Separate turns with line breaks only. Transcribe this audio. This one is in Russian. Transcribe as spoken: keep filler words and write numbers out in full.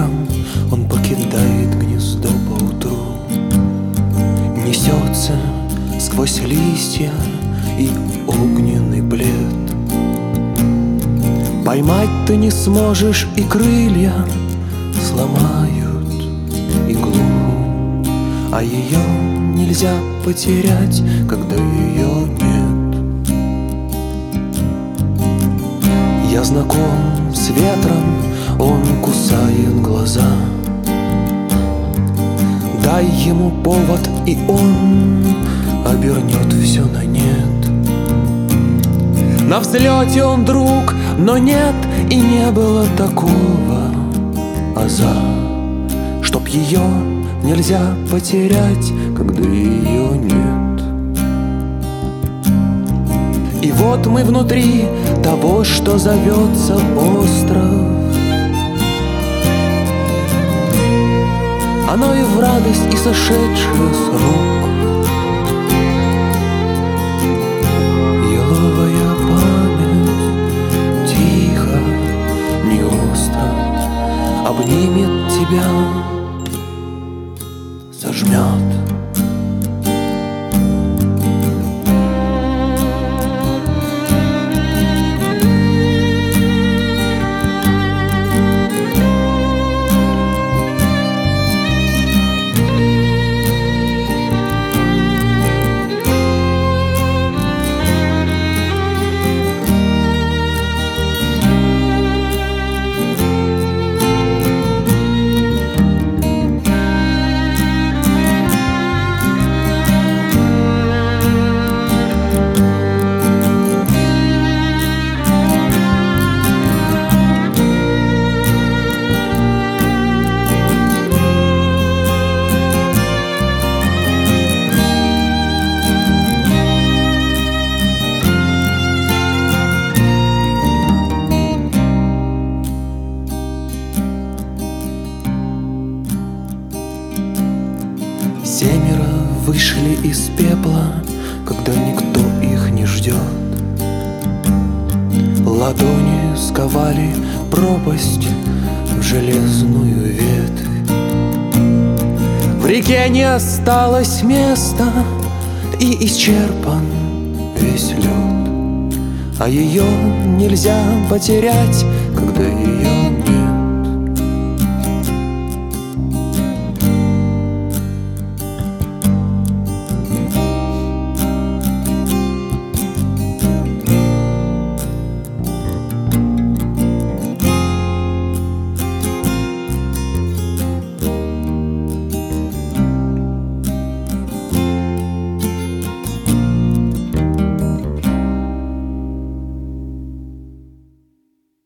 ветром он покидает гнездо поутру, несется сквозь листья и огненный плед. Поймать ты не сможешь, и крылья сломают иглу, а ее нельзя потерять, когда ее нет. Я знаком с ветром, он кусает глаза. Дай ему повод, и он обернет все на нет. На взлете он друг, но нет и не было такого аза, чтоб ее нельзя потерять, когда ее нет. И вот мы внутри того, что зовется остров. Оно и в радость, и сошедшее с рук. Еловая память тихо, не остро обнимет тебя, сожмет. Семеро вышли из пепла, когда никто их не ждет. Ладони сковали пропасть в железную ветвь. В реке не осталось места, и исчерпан весь лед, а ее нельзя потерять, когда ее нет.